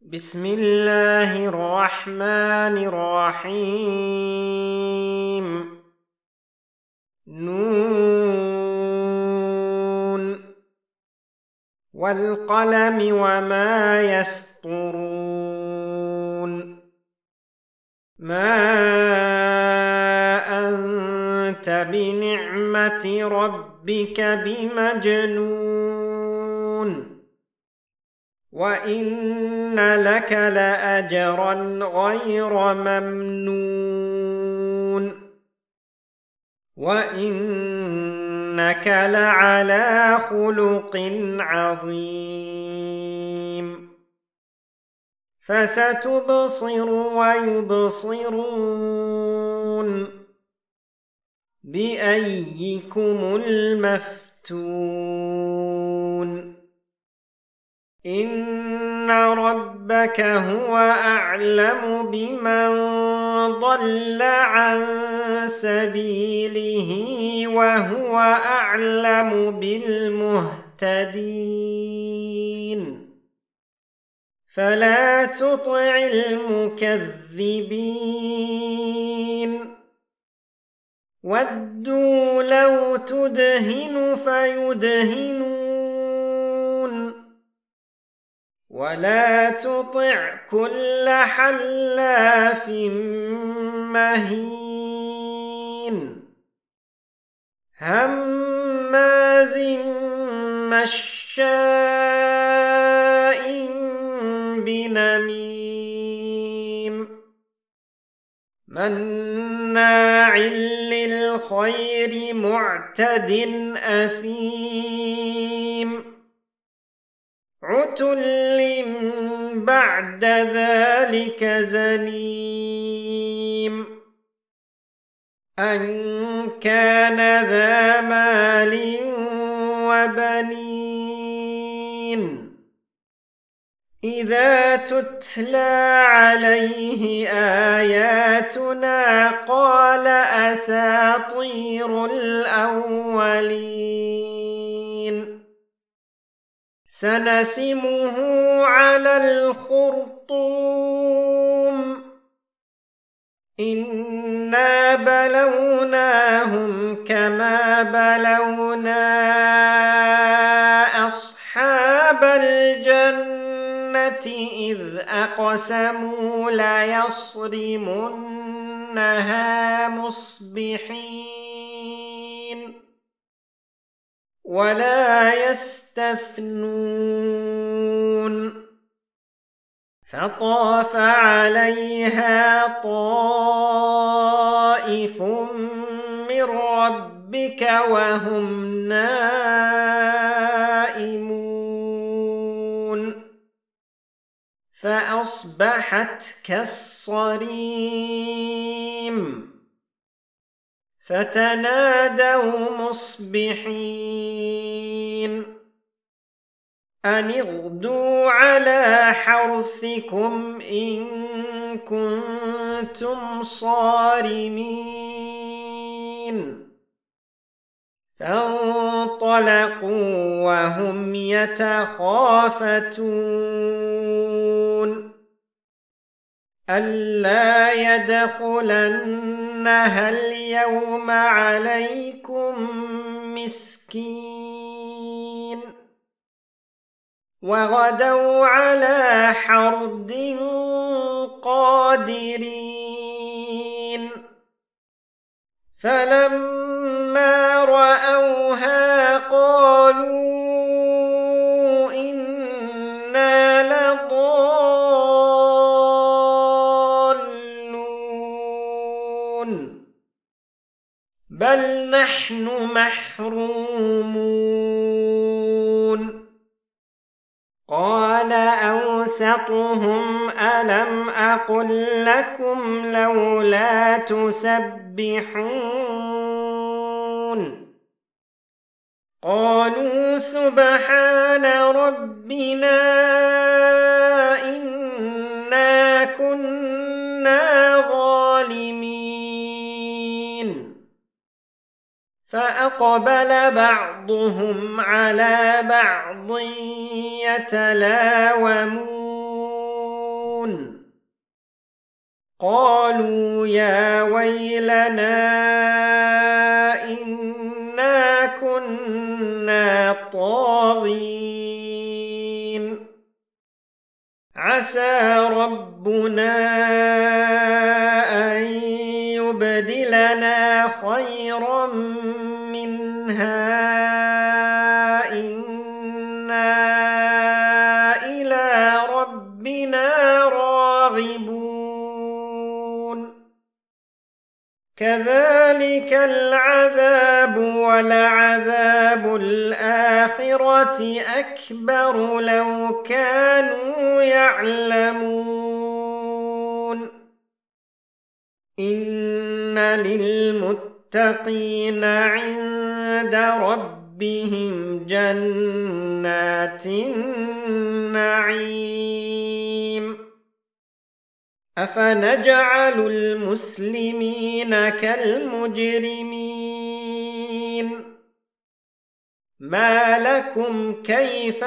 بسم الله الرحمن الرحيم. نون والقلم وما يسطرون. ما أنت بنعمة ربك بمجنون، وإن لك لأجرا غير ممنون، وإنك لعلى خلق عظيم. فستبصر ويبصرون بأيكم المفتون. إن ربك هو أعلم بمن ضل عن سبيله وهو أعلم بالمهتدين. فلا تطع المكذبين. ودوا لو تدهن فيدهنون، ولا تطع كل حلاف مهين هماز مشاء بنميم مناع للخير معتد أثيم عتل بعد ذلك زنيم أن كان ذا مال وبنين إذا تتلى عليه آياتنا قال أساطير الأولين. سنسمه على الخرطوم إنا بلوناهم كما بلونا أصحاب الجنة إذ أقسموا ليصرمنها مصبحين ولا يستثنون. فطاف عليها طائف من ربك وهم نائمون فأصبحت كالصريم. فتنادوا مصبحين أن اغدوا على حرثكم إن كنتم صارمين. فانطلقوا وهم يتخافتون ألا يدخلنها اليوم عليكم مسكين وغدوا على حرد قادرين. فلما رأوها قالوا إنا لضالون بل نحن محرومون. قال أوسطهم ألم أقل لكم لولا تسبحون. قالوا سبحان ربنا إنا كنا ظالمين. فأقبل بعضهم على بعض يتلاومون قالوا يا ويلنا إنا كنا طاغين عسى ربنا أن يبدلنا خيرا منها إنا إلى ربنا راغبون كذلك العذاب ولعذاب الآخرة أكبر لو كانوا يعلمون إن للمتقين عند ربهم جنات النعيم أفنجعل المسلمين كالمجرمين ما لكم كيف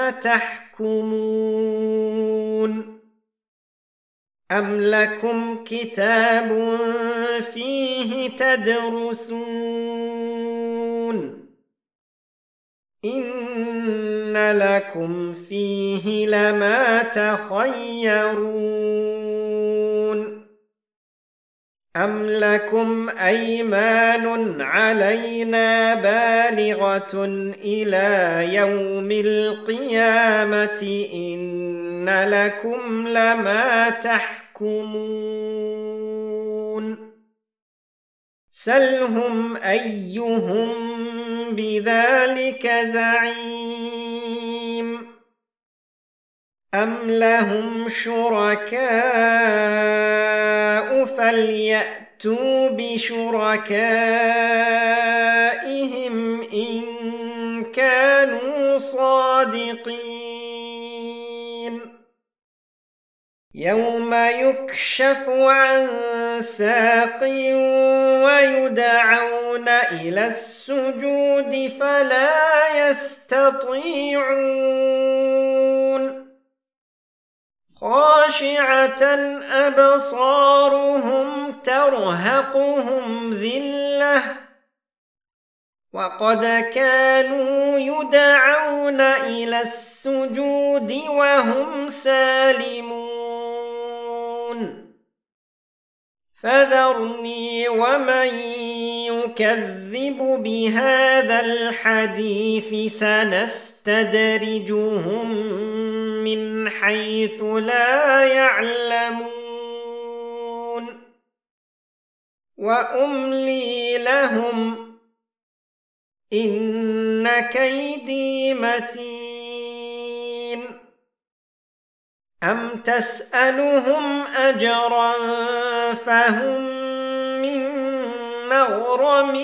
تحكمون أم لكم كتاب فيه تدرسون إن لكم فيه لما تخيرون أم لكم أيمان علينا بالغة إلى يوم القيامة إن لكم لما تحكمون سلهم أيهم بذلك زعيم أم لهم شركاء فليأتوا بشركائهم إن كانوا صادقين يوم يكشف عن ساق ويدعون إلى السجود فلا يستطيعون خاشعة أبصارهم ترهقهم ذلة وقد كانوا يدعون إلى السجود وهم سالمون فذرني ومن يكذب بهذا الحديث سنستدرجهم من حيث لا يعلمون وأملي لهم إن كيدي متين أم تسألهم أجرا فهم من مغرم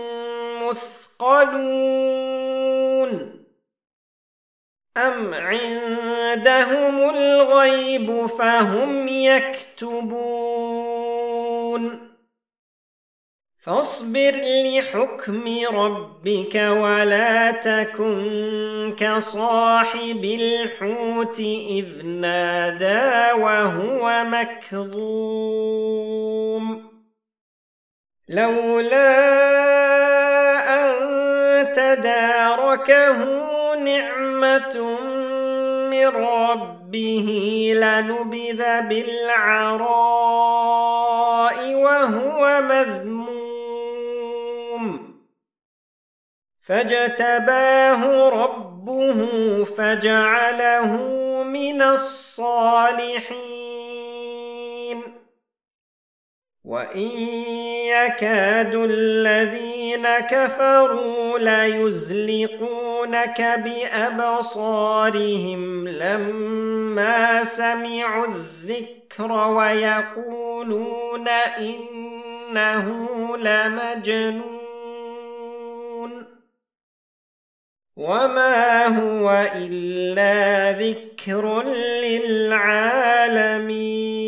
مثقلون أم عندهم الغيب فهم يكتبون فاصبر لحكم ربك ولا تكن كصاحب الحوت إذ نادى وهو مكظوم لولا أن تداركه نعمة من ربه لنبذ بالعراء وهو مذموم فاجتباه ربه فجعله من الصالحين وإن يكاد الذين كفروا ليزلقونك بأبصارهم لما سمعوا الذكر ويقولون إنه لمجنون وما هو إلا ذكر للعالمين